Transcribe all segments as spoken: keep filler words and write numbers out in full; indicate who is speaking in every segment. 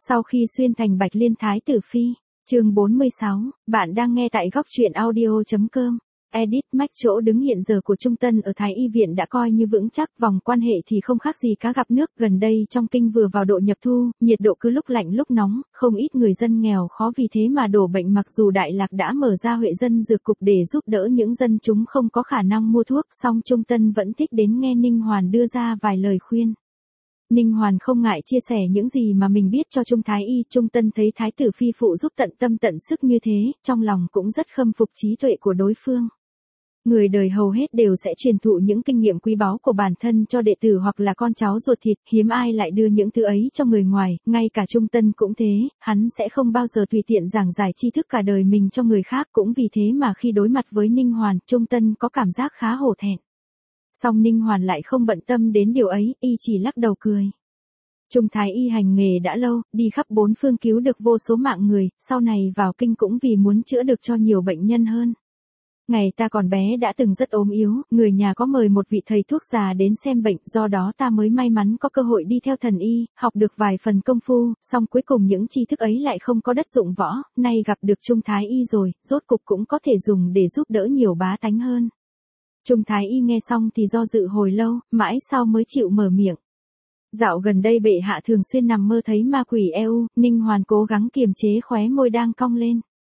Speaker 1: Sau khi xuyên thành Bạch Liên Thái tử phi, chương bốn mươi sáu, bạn đang nghe tại góc truyện audio.com. Edit Mac chỗ đứng hiện giờ của Trung Tân ở Thái Y Viện đã coi như vững chắc, vòng quan hệ thì không khác gì cá gặp nước. Gần đây trong kinh vừa vào độ nhập thu, nhiệt độ cứ lúc lạnh lúc nóng, không ít người dân nghèo khó vì thế mà đổ bệnh. Mặc dù Đại Lạc đã mở ra Huệ Dân Dược Cục để giúp đỡ những dân chúng không có khả năng mua thuốc, song Trung Tân vẫn thích đến nghe Ninh Hoàn đưa ra vài lời khuyên. Ninh Hoàn không ngại chia sẻ những gì mà mình biết cho Trung Thái Y. Trung Tân thấy Thái tử phi phụ giúp tận tâm tận sức như thế, trong lòng cũng rất khâm phục trí tuệ của đối phương. Người đời hầu hết đều sẽ truyền thụ những kinh nghiệm quý báu của bản thân cho đệ tử hoặc là con cháu ruột thịt, hiếm ai lại đưa những thứ ấy cho người ngoài, ngay cả Trung Tân cũng thế, hắn sẽ không bao giờ tùy tiện giảng giải tri thức cả đời mình cho người khác. Cũng vì thế mà khi đối mặt với Ninh Hoàn, Trung Tân có cảm giác khá hổ thẹn. Song Ninh Hoàn lại không bận tâm đến điều ấy, y chỉ lắc đầu cười. Trung Thái Y hành nghề đã lâu, đi khắp bốn phương cứu được vô số mạng người, sau này vào kinh cũng vì muốn chữa được cho nhiều bệnh nhân hơn. Ngày ta còn bé đã từng rất ốm yếu, người nhà có mời một vị thầy thuốc già đến xem bệnh, do đó ta mới may mắn có cơ hội đi theo thần y, học được vài phần công phu, song cuối cùng những tri thức ấy lại không có đất dụng võ, nay gặp được Trung Thái Y rồi, rốt cục cũng có thể dùng để giúp đỡ nhiều bá tánh hơn. Trung Thái Y nghe xong thì do dự hồi lâu, mãi sau mới chịu mở miệng. Dạo gần đây bệ hạ thường xuyên nằm mơ thấy ma quỷ e u, Ninh Hoàn cố gắng kiềm chế khóe môi đang cong lên.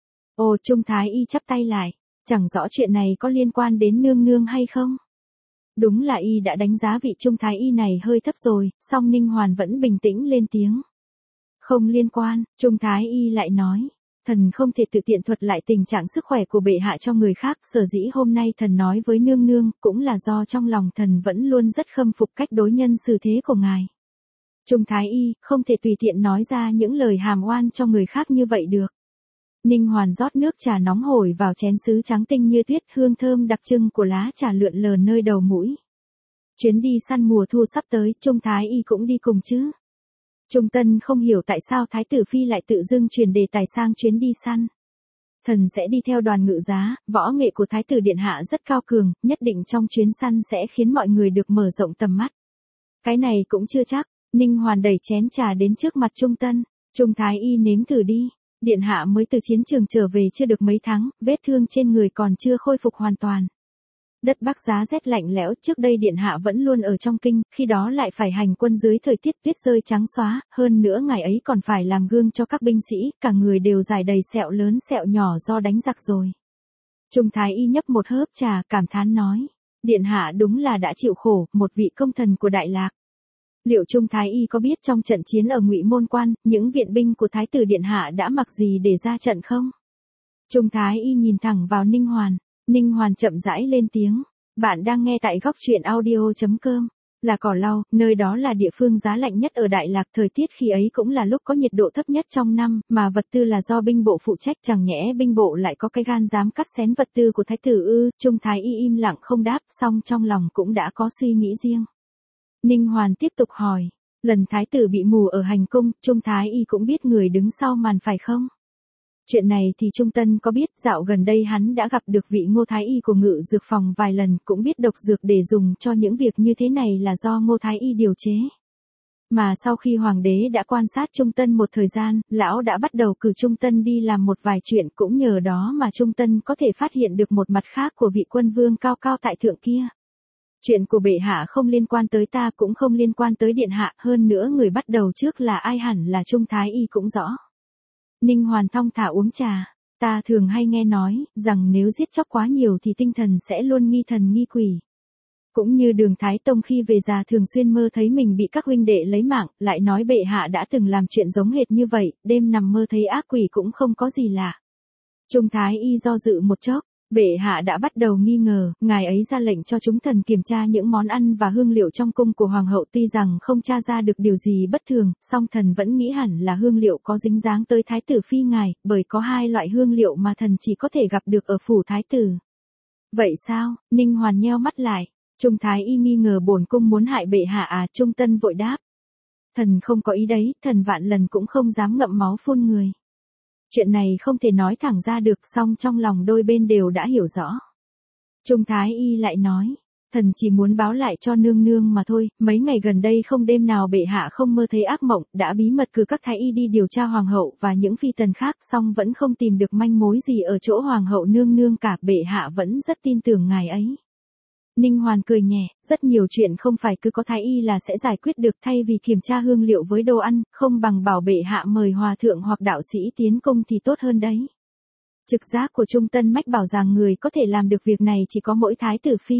Speaker 1: Ồ, Trung Thái Y chắp tay lại, chẳng rõ chuyện này có liên quan đến nương nương hay không? Đúng là y đã đánh giá vị Trung Thái Y này hơi thấp rồi, song Ninh Hoàn vẫn bình tĩnh lên tiếng. Không liên quan, Trung Thái Y lại nói. Thần không thể tự tiện thuật lại tình trạng sức khỏe của bệ hạ cho người khác, sở dĩ hôm nay thần nói với nương nương, cũng là do trong lòng thần vẫn luôn rất khâm phục cách đối nhân xử thế của ngài. Trung Thái Y, không thể tùy tiện nói ra những lời hàm oan cho người khác như vậy được. Ninh Hoàn rót nước trà nóng hổi vào chén sứ trắng tinh như tuyết, hương thơm đặc trưng của lá trà lượn lờ nơi đầu mũi. Chuyến đi săn mùa thu sắp tới, Trung Thái Y cũng đi cùng chứ? Trung Tân không hiểu tại sao Thái tử phi lại tự dưng truyền đề tài sang chuyến đi săn. Thần sẽ đi theo đoàn ngự giá, võ nghệ của Thái tử điện hạ rất cao cường, nhất định trong chuyến săn sẽ khiến mọi người được mở rộng tầm mắt. Cái này cũng chưa chắc. Ninh Hoàn đẩy chén trà đến trước mặt Trung Tân. Trung Thái Y nếm thử đi. Điện hạ mới từ chiến trường trở về chưa được mấy tháng, vết thương trên người còn chưa khôi phục hoàn toàn. Đất Bắc giá rét lạnh lẽo, trước đây điện hạ vẫn luôn ở trong kinh, khi đó lại phải hành quân dưới thời tiết tuyết rơi trắng xóa, hơn nữa ngày ấy còn phải làm gương cho các binh sĩ, cả người đều dài đầy sẹo lớn sẹo nhỏ do đánh giặc rồi. Trung Thái Y nhấp một hớp trà, cảm thán nói, điện hạ đúng là đã chịu khổ, một vị công thần của Đại Lạc. Liệu Trung Thái Y có biết trong trận chiến ở Ngụy Môn Quan, những viện binh của Thái tử điện hạ đã mặc gì để ra trận không? Trung Thái Y nhìn thẳng vào Ninh Hoàn. Ninh Hoàn chậm rãi lên tiếng. Bạn đang nghe tại góc truyện audio.com. Là Cỏ Lau, nơi đó là địa phương giá lạnh nhất ở Đại Lạc, thời tiết khi ấy cũng là lúc có nhiệt độ thấp nhất trong năm, mà vật tư là do binh bộ phụ trách, chẳng nhẽ binh bộ lại có cái gan dám cắt xén vật tư của Thái tử ư? Trung Thái Y im lặng không đáp, song trong lòng cũng đã có suy nghĩ riêng. Ninh Hoàn tiếp tục hỏi, lần Thái tử bị mù ở hành cung, Trung Thái Y cũng biết người đứng sau màn phải không? Chuyện này thì Trung Tân có biết, dạo gần đây hắn đã gặp được vị Ngô Thái Y của Ngự Dược Phòng vài lần, cũng biết độc dược để dùng cho những việc như thế này là do Ngô Thái Y điều chế. Mà sau khi Hoàng đế đã quan sát Trung Tân một thời gian, lão đã bắt đầu cử Trung Tân đi làm một vài chuyện, cũng nhờ đó mà Trung Tân có thể phát hiện được một mặt khác của vị quân vương cao cao tại thượng kia. Chuyện của bệ hạ không liên quan tới ta, cũng không liên quan tới điện hạ, hơn nữa người bắt đầu trước là ai hẳn là Trung Thái Y cũng rõ. Ninh Hoàn thong thả uống trà. Ta thường hay nghe nói, rằng nếu giết chóc quá nhiều thì tinh thần sẽ luôn nghi thần nghi quỷ. Cũng như Đường Thái Tông khi về già thường xuyên mơ thấy mình bị các huynh đệ lấy mạng, lại nói bệ hạ đã từng làm chuyện giống hệt như vậy, đêm nằm mơ thấy ác quỷ cũng không có gì lạ. Trung Thái Y do dự một chốc. Bệ hạ đã bắt đầu nghi ngờ, ngài ấy ra lệnh cho chúng thần kiểm tra những món ăn và hương liệu trong cung của hoàng hậu, tuy rằng không tra ra được điều gì bất thường, song thần vẫn nghĩ hẳn là hương liệu có dính dáng tới Thái tử phi ngài, bởi có hai loại hương liệu mà thần chỉ có thể gặp được ở phủ Thái tử. Vậy sao? Ninh Hoàn nheo mắt lại. Trung Thái Y nghi ngờ bổn cung muốn hại bệ hạ à? Trung Tân vội đáp. Thần không có ý đấy, thần vạn lần cũng không dám ngậm máu phun người. Chuyện này không thể nói thẳng ra được, song trong lòng đôi bên đều đã hiểu rõ. Trung Thái Y lại nói, Thần chỉ muốn báo lại cho nương nương mà thôi, mấy ngày gần đây không đêm nào bệ hạ không mơ thấy ác mộng, đã bí mật cử các thái y đi điều tra hoàng hậu và những phi tần khác, song vẫn không tìm được manh mối gì ở chỗ hoàng hậu nương nương cả, bệ hạ vẫn rất tin tưởng ngài ấy. Ninh Hoàn cười nhẹ, rất nhiều chuyện không phải cứ có thái y là sẽ giải quyết được, thay vì kiểm tra hương liệu với đồ ăn, không bằng bảo bệ hạ mời hòa thượng hoặc đạo sĩ tiến cung thì tốt hơn đấy. Trực giác của Trung Tân Mách bảo rằng người có thể làm được việc này chỉ có mỗi Thái tử Phi.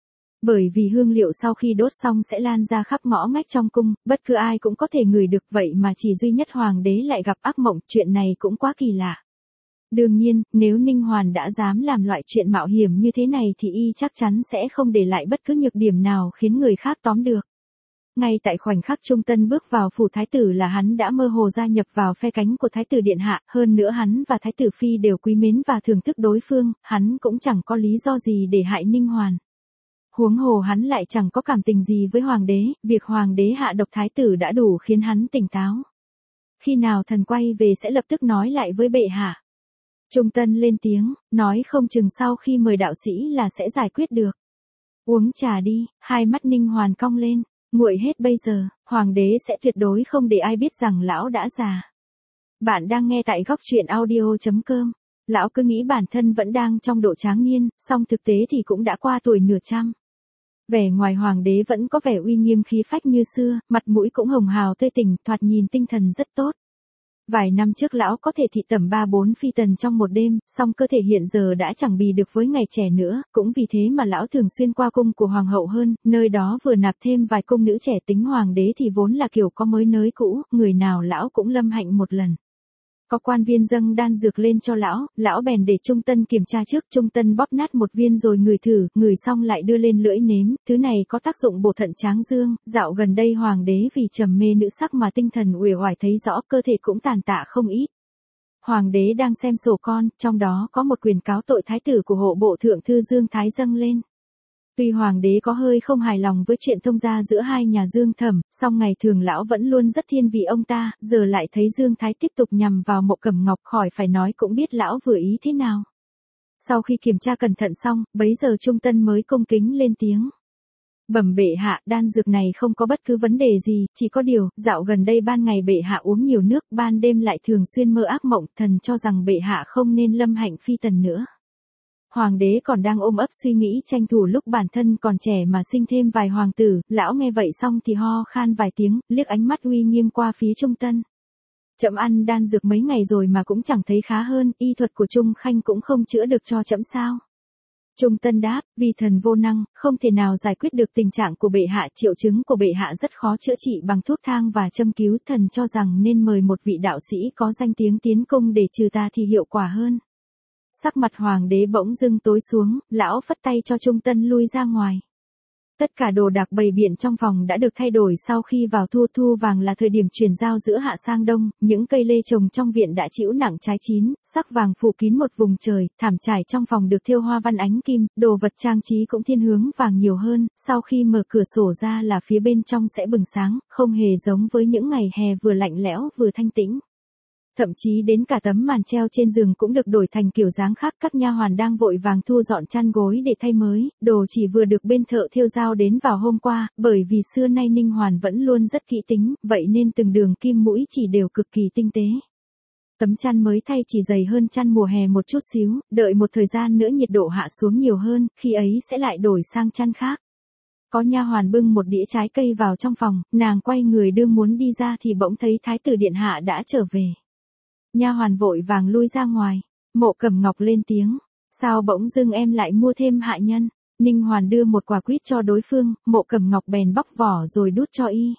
Speaker 1: Bởi vì hương liệu sau khi đốt xong sẽ lan ra khắp ngõ ngách trong cung, bất cứ ai cũng có thể ngửi được, vậy mà chỉ duy nhất hoàng đế lại gặp ác mộng, chuyện này cũng quá kỳ lạ. Đương nhiên, nếu Ninh Hoàn đã dám làm loại chuyện mạo hiểm như thế này thì y chắc chắn sẽ không để lại bất cứ nhược điểm nào khiến người khác tóm được. Ngay tại khoảnh khắc Trung Tân bước vào phủ thái tử là hắn đã mơ hồ gia nhập vào phe cánh của thái tử điện hạ, hơn nữa hắn và thái tử Phi đều quý mến và thưởng thức đối phương, hắn cũng chẳng có lý do gì để hại Ninh Hoàn. Huống hồ hắn lại chẳng có cảm tình gì với hoàng đế, việc hoàng đế hạ độc thái tử đã đủ khiến hắn tỉnh táo. Khi nào thần quay về sẽ lập tức nói lại với bệ hạ. Trung Tân lên tiếng, nói không chừng sau khi mời đạo sĩ là sẽ giải quyết được. Uống trà đi, hai mắt Ninh Hoàn cong lên, nguội hết bây giờ, hoàng đế sẽ tuyệt đối không để ai biết rằng lão đã già. Bạn đang nghe tại góc truyện audio chấm com. Lão cứ nghĩ bản thân vẫn đang trong độ tráng niên, song thực tế thì cũng đã qua tuổi nửa trăm. Vẻ ngoài hoàng đế vẫn có vẻ uy nghiêm khí phách như xưa, mặt mũi cũng hồng hào tươi tỉnh, thoạt nhìn tinh thần rất tốt. Vài năm trước lão có thể thị tẩm ba bốn phi tần trong một đêm, song cơ thể hiện giờ đã chẳng bì được với ngày trẻ nữa, cũng vì thế mà lão thường xuyên qua cung của hoàng hậu hơn, nơi đó vừa nạp thêm vài cung nữ trẻ, tính hoàng đế thì vốn là kiểu có mới nới cũ, người nào lão cũng lâm hạnh một lần. Có quan viên dâng đan dược lên cho lão, lão bèn để Trung Tân kiểm tra trước, Trung Tân bóp nát một viên rồi ngửi thử, ngửi xong lại đưa lên lưỡi nếm, thứ này có tác dụng bổ thận tráng dương, dạo gần đây hoàng đế vì trầm mê nữ sắc mà tinh thần uể oải thấy rõ, cơ thể cũng tàn tạ không ít. Hoàng đế đang xem sổ con, trong đó có một quyền cáo tội thái tử của hộ bộ thượng thư Dương Thái dâng lên. Tuy hoàng đế có hơi không hài lòng với chuyện thông gia giữa hai nhà Dương Thẩm, song ngày thường lão vẫn luôn rất thiên vị ông ta, giờ lại thấy Dương Thái tiếp tục nhằm vào Mộ Cẩm Ngọc, khỏi phải nói cũng biết lão vừa ý thế nào. Sau khi kiểm tra cẩn thận xong, bấy giờ Trung Tân mới cung kính lên tiếng. Bẩm bệ hạ, đan dược này không có bất cứ vấn đề gì, chỉ có điều, dạo gần đây ban ngày bệ hạ uống nhiều nước, ban đêm lại thường xuyên mơ ác mộng, thần cho rằng bệ hạ không nên lâm hạnh phi tần nữa. Hoàng đế còn đang ôm ấp suy nghĩ tranh thủ lúc bản thân còn trẻ mà sinh thêm vài hoàng tử, lão nghe vậy xong thì ho khan vài tiếng, liếc ánh mắt uy nghiêm qua phía Trung Tân. Trẫm ăn đan dược mấy ngày rồi mà cũng chẳng thấy khá hơn, y thuật của Trung Khanh cũng không chữa được cho trẫm sao? Trung Tân đáp, vì thần vô năng, không thể nào giải quyết được tình trạng của bệ hạ, triệu chứng của bệ hạ rất khó chữa trị bằng thuốc thang và châm cứu, thần cho rằng nên mời một vị đạo sĩ có danh tiếng tiến cung để trừ tà thì hiệu quả hơn. Sắc mặt hoàng đế bỗng dưng tối xuống, lão phất tay cho Trung Tân lui ra ngoài. Tất cả đồ đạc bày biện trong phòng đã được thay đổi sau khi vào thu thu vàng là thời điểm chuyển giao giữa hạ sang đông, những cây lê trồng trong viện đã chĩu nặng trái chín, sắc vàng phủ kín một vùng trời, thảm trải trong phòng được thêu hoa văn ánh kim, đồ vật trang trí cũng thiên hướng vàng nhiều hơn, sau khi mở cửa sổ ra là phía bên trong sẽ bừng sáng, không hề giống với những ngày hè vừa lạnh lẽo vừa thanh tĩnh. Thậm chí đến cả tấm màn treo trên giường cũng được đổi thành kiểu dáng khác, các nha hoàn đang vội vàng thu dọn chăn gối để thay mới, đồ chỉ vừa được bên thợ thêu giao đến vào hôm qua, bởi vì xưa nay Ninh Hoàn vẫn luôn rất kỹ tính, vậy nên từng đường kim mũi chỉ đều cực kỳ tinh tế. Tấm chăn mới thay chỉ dày hơn chăn mùa hè một chút xíu, đợi một thời gian nữa nhiệt độ hạ xuống nhiều hơn, khi ấy sẽ lại đổi sang chăn khác. Có nha hoàn bưng một đĩa trái cây vào trong phòng, nàng quay người đương muốn đi ra thì bỗng thấy thái tử điện hạ đã trở về. Nha hoàn vội vàng lui ra ngoài, Mộ Cẩm Ngọc lên tiếng, sao bỗng dưng em lại mua thêm hạ nhân? Ninh Hoàn đưa một quả quýt cho đối phương, Mộ Cẩm Ngọc bèn bóc vỏ rồi đút cho y.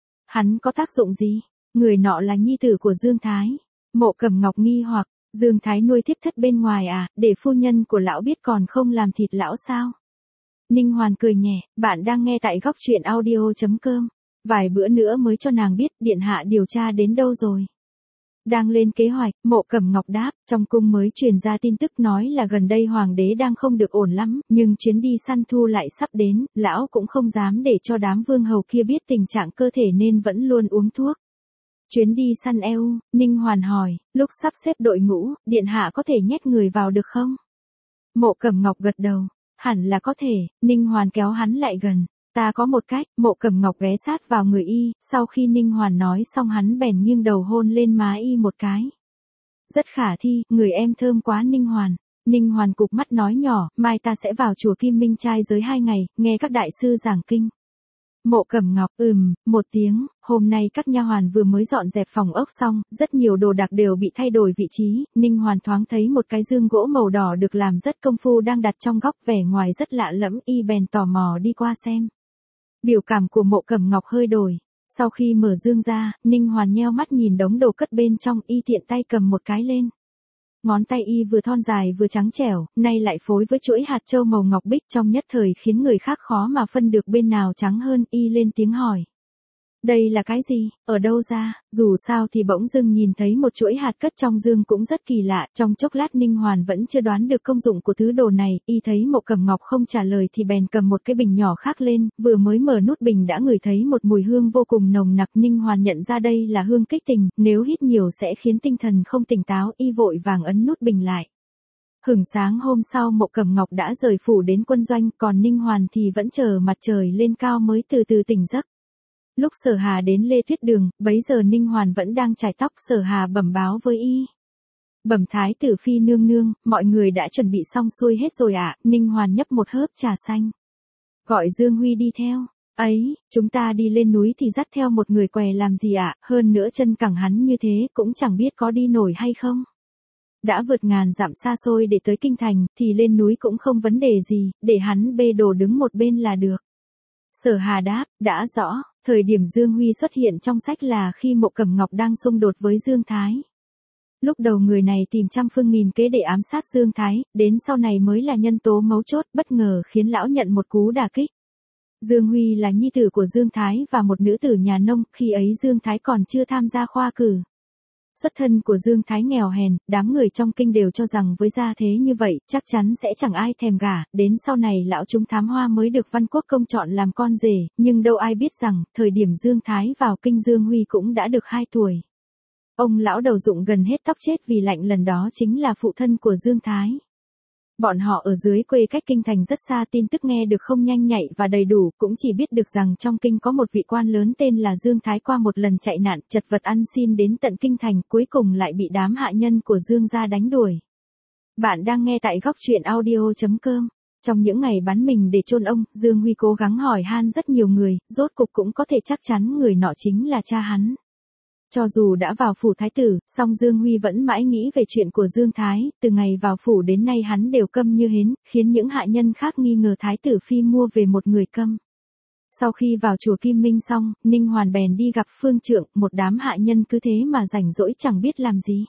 Speaker 1: Hắn có tác dụng gì? Người nọ là nhi tử của Dương Thái. Mộ Cẩm Ngọc nghi hoặc, Dương Thái nuôi thiếp thất bên ngoài à, để phu nhân của lão biết còn không làm thịt lão sao? Ninh Hoàn cười nhẹ, bạn đang nghe tại góc truyện audio chấm com. Vài bữa nữa mới cho nàng biết điện hạ điều tra đến đâu rồi. Đang lên kế hoạch, Mộ Cẩm Ngọc đáp, trong cung mới truyền ra tin tức nói là gần đây hoàng đế đang không được ổn lắm, nhưng chuyến đi săn thu lại sắp đến, lão cũng không dám để cho đám vương hầu kia biết tình trạng cơ thể nên vẫn luôn uống thuốc. Chuyến đi săn eo, Ninh Hoàn hỏi, lúc sắp xếp đội ngũ, điện hạ có thể nhét người vào được không? Mộ Cẩm Ngọc gật đầu, hẳn là có thể, Ninh Hoàn kéo hắn lại gần. Ta có một cách, Mộ Cẩm Ngọc ghé sát vào người y, sau khi Ninh Hoàn nói xong hắn bèn nghiêng đầu hôn lên má y một cái. Rất khả thi, người em thơm quá Ninh Hoàn. Ninh Hoàn cụp mắt nói nhỏ, mai ta sẽ vào chùa Kim Minh trai giới hai ngày, nghe các đại sư giảng kinh. Mộ Cẩm Ngọc, ừm, một tiếng, hôm nay các nha hoàn vừa mới dọn dẹp phòng ốc xong, rất nhiều đồ đạc đều bị thay đổi vị trí, Ninh Hoàn thoáng thấy một cái dương gỗ màu đỏ được làm rất công phu đang đặt trong góc vẻ ngoài rất lạ lẫm, y bèn tò mò đi qua xem. Biểu cảm của Mộ Cẩm Ngọc hơi đổi, sau khi mở dương ra, Ninh Hoàn nheo mắt nhìn đống đồ cất bên trong, y tiện tay cầm một cái lên. Ngón tay y vừa thon dài vừa trắng trẻo, nay lại phối với chuỗi hạt châu màu ngọc bích trong nhất thời khiến người khác khó mà phân được bên nào trắng hơn, y lên tiếng hỏi. Đây là cái gì, ở đâu ra, dù sao thì bỗng dưng nhìn thấy một chuỗi hạt cất trong dương cũng rất kỳ lạ, trong chốc lát Ninh Hoàn vẫn chưa đoán được công dụng của thứ đồ này, y thấy Mộ Cẩm Ngọc không trả lời thì bèn cầm một cái bình nhỏ khác lên, vừa mới mở nút bình đã ngửi thấy một mùi hương vô cùng nồng nặc, Ninh Hoàn nhận ra đây là hương kích tình, nếu hít nhiều sẽ khiến tinh thần không tỉnh táo, y vội vàng ấn nút bình lại. Hửng sáng hôm sau Mộ Cẩm Ngọc đã rời phủ đến quân doanh, còn Ninh Hoàn thì vẫn chờ mặt trời lên cao mới từ từ tỉnh giấc. Lúc Sở Hà đến Lê Thuyết Đường, bấy giờ Ninh Hoàn vẫn đang chải tóc, Sở Hà bẩm báo với y. Bẩm thái tử phi nương nương, mọi người đã chuẩn bị xong xuôi hết rồi ạ, à? Ninh Hoàn nhấp một hớp trà xanh. Gọi Dương Huy đi theo. Ấy, chúng ta đi lên núi thì dắt theo một người què làm gì ạ, à? Hơn nữa chân cẳng hắn như thế cũng chẳng biết có đi nổi hay không. Đã vượt ngàn dặm xa xôi để tới kinh thành, thì lên núi cũng không vấn đề gì, để hắn bê đồ đứng một bên là được. Sở Hà đáp, đã rõ, thời điểm Dương Huy xuất hiện trong sách là khi Mộ Cẩm Ngọc đang xung đột với Dương Thái. Lúc đầu người này tìm trăm phương nghìn kế để ám sát Dương Thái, đến sau này mới là nhân tố mấu chốt, bất ngờ khiến lão nhận một cú đả kích. Dương Huy là nhi tử của Dương Thái và một nữ tử nhà nông, khi ấy Dương Thái còn chưa tham gia khoa cử. Xuất thân của Dương Thái nghèo hèn, đám người trong kinh đều cho rằng với gia thế như vậy, chắc chắn sẽ chẳng ai thèm gả, đến sau này lão chúng thám hoa mới được Văn Quốc công chọn làm con rể, nhưng đâu ai biết rằng, thời điểm Dương Thái vào kinh Dương Huy cũng đã được hai tuổi. Ông lão đầu rụng gần hết tóc chết vì lạnh lần đó chính là phụ thân của Dương Thái. Bọn họ ở dưới quê cách kinh thành rất xa, tin tức nghe được không nhanh nhạy và đầy đủ, cũng chỉ biết được rằng trong kinh có một vị quan lớn tên là Dương Thái qua một lần chạy nạn, chật vật ăn xin đến tận kinh thành, cuối cùng lại bị đám hạ nhân của Dương gia đánh đuổi. Bạn đang nghe tại góc truyện audio chấm com. Trong những ngày bán mình để chôn ông, Dương Huy cố gắng hỏi han rất nhiều người, rốt cục cũng có thể chắc chắn người nọ chính là cha hắn. Cho dù đã vào phủ thái tử, song Dương Huy vẫn mãi nghĩ về chuyện của Dương Thái, từ ngày vào phủ đến nay hắn đều câm như hến, khiến những hạ nhân khác nghi ngờ thái tử phi mua về một người câm. Sau khi vào chùa Kim Minh xong, Ninh Hoàn bèn đi gặp Phương Trượng, một đám hạ nhân cứ thế mà rảnh rỗi chẳng biết làm gì.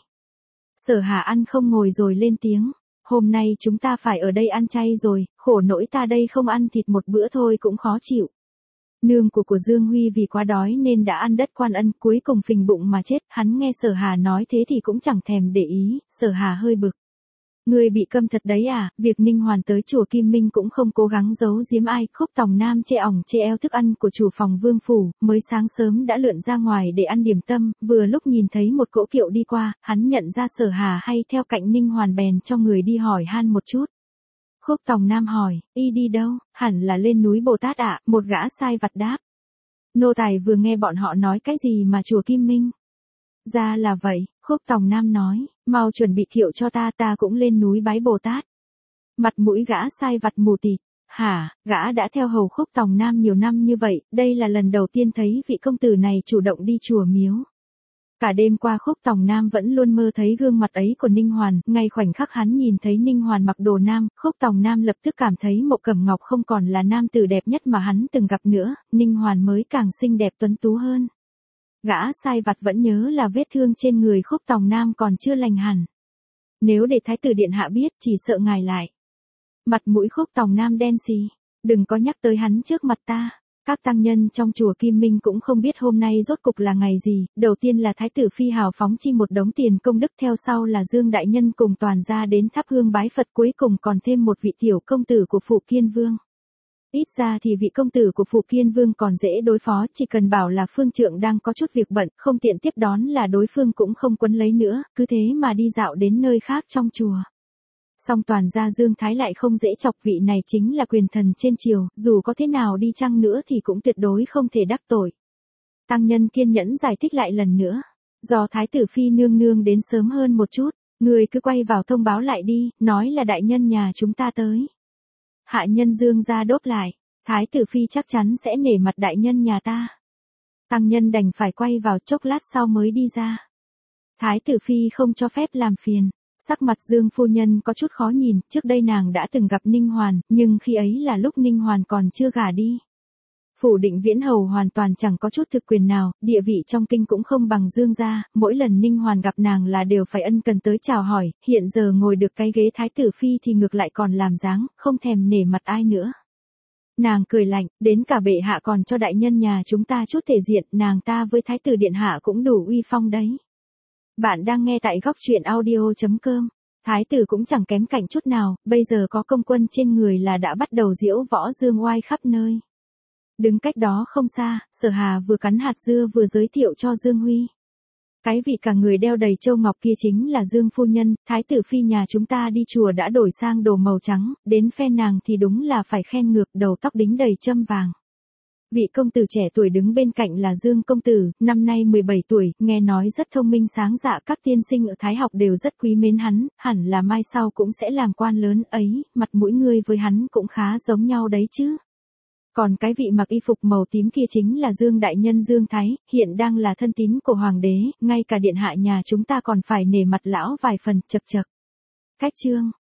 Speaker 1: Sở Hà ăn không ngồi rồi lên tiếng, hôm nay chúng ta phải ở đây ăn chay rồi, khổ nỗi ta đây không ăn thịt một bữa thôi cũng khó chịu. Nương của của Dương Huy vì quá đói nên đã ăn đất Quan Ân, cuối cùng phình bụng mà chết, hắn nghe Sở Hà nói thế thì cũng chẳng thèm để ý, Sở Hà hơi bực. Người bị câm thật đấy à, việc Ninh Hoàn tới chùa Kim Minh cũng không cố gắng giấu giếm ai, Khúc Tòng Nam chê ỏng chê eo thức ăn của chủ phòng Vương Phủ, mới sáng sớm đã lượn ra ngoài để ăn điểm tâm, vừa lúc nhìn thấy một cỗ kiệu đi qua, hắn nhận ra Sở Hà hay theo cạnh Ninh Hoàn bèn cho người đi hỏi han một chút. Khúc Tòng Nam hỏi, y đi đâu, hẳn là lên núi Bồ Tát ạ, à? Một gã sai vặt đáp. Nô tài vừa nghe bọn họ nói cái gì mà chùa Kim Minh. Ra là vậy, Khúc Tòng Nam nói, mau chuẩn bị kiệu cho ta, ta cũng lên núi bái Bồ Tát. Mặt mũi gã sai vặt mù tịt, hả, gã đã theo hầu Khúc Tòng Nam nhiều năm như vậy, đây là lần đầu tiên thấy vị công tử này chủ động đi chùa miếu. Cả đêm qua Khúc Tòng Nam vẫn luôn mơ thấy gương mặt ấy của Ninh Hoàn, ngay khoảnh khắc hắn nhìn thấy Ninh Hoàn mặc đồ nam, Khúc Tòng Nam lập tức cảm thấy Mộ Cẩm Ngọc không còn là nam tử đẹp nhất mà hắn từng gặp nữa, Ninh Hoàn mới càng xinh đẹp tuấn tú hơn. Gã sai vặt vẫn nhớ là vết thương trên người Khúc Tòng Nam còn chưa lành hẳn. Nếu để Thái tử điện hạ biết chỉ sợ ngài lại. Mặt mũi Khúc Tòng Nam đen xì, đừng có nhắc tới hắn trước mặt ta. Các tăng nhân trong chùa Kim Minh cũng không biết hôm nay rốt cục là ngày gì, đầu tiên là Thái tử phi hào phóng chi một đống tiền công đức, theo sau là Dương đại nhân cùng toàn gia đến thắp hương bái Phật, cuối cùng còn thêm một vị tiểu công tử của phủ Kiên Vương. Ít ra thì vị công tử của phủ Kiên Vương còn dễ đối phó, chỉ cần bảo là Phương Trượng đang có chút việc bận, không tiện tiếp đón là đối phương cũng không quấn lấy nữa, cứ thế mà đi dạo đến nơi khác trong chùa. Song toàn gia Dương Thái lại không dễ chọc, vị này chính là quyền thần trên triều, dù có thế nào đi chăng nữa thì cũng tuyệt đối không thể đắc tội. Tăng nhân kiên nhẫn giải thích lại lần nữa. Do Thái tử Phi nương nương đến sớm hơn một chút, người cứ quay vào thông báo lại đi, nói là đại nhân nhà chúng ta tới. Hạ nhân Dương gia đốt lại, Thái tử Phi chắc chắn sẽ nể mặt đại nhân nhà ta. Tăng nhân đành phải quay vào, chốc lát sau mới đi ra. Thái tử Phi không cho phép làm phiền. Sắc mặt Dương phu nhân có chút khó nhìn, trước đây nàng đã từng gặp Ninh Hoàn, nhưng khi ấy là lúc Ninh Hoàn còn chưa gả đi. Phủ Định Viễn hầu hoàn toàn chẳng có chút thực quyền nào, địa vị trong kinh cũng không bằng Dương gia, mỗi lần Ninh Hoàn gặp nàng là đều phải ân cần tới chào hỏi, hiện giờ ngồi được cái ghế Thái tử Phi thì ngược lại còn làm dáng, không thèm nể mặt ai nữa. Nàng cười lạnh, đến cả bệ hạ còn cho đại nhân nhà chúng ta chút thể diện, nàng ta với Thái tử điện hạ cũng đủ uy phong đấy. Bạn đang nghe tại góc truyện audio chấm com. Thái tử cũng chẳng kém cạnh chút nào, bây giờ có công quân trên người là đã bắt đầu diễu võ dương oai khắp nơi. Đứng cách đó không xa, Sở Hà vừa cắn hạt dưa vừa giới thiệu cho Dương Huy. Cái vị cả người đeo đầy châu ngọc kia chính là Dương phu nhân, Thái tử Phi nhà chúng ta đi chùa đã đổi sang đồ màu trắng, đến phe nàng thì đúng là phải khen ngược, đầu tóc đính đầy châm vàng. Vị công tử trẻ tuổi đứng bên cạnh là Dương công tử, năm nay mười bảy tuổi, nghe nói rất thông minh sáng dạ, các tiên sinh ở Thái học đều rất quý mến hắn, hẳn là mai sau cũng sẽ làm quan lớn ấy, mặt mũi ngươi với hắn cũng khá giống nhau đấy chứ. Còn cái vị mặc y phục màu tím kia chính là Dương đại nhân Dương Thái, hiện đang là thân tín của hoàng đế, ngay cả điện hạ nhà chúng ta còn phải nể mặt lão vài phần, chật chật. Cách chương,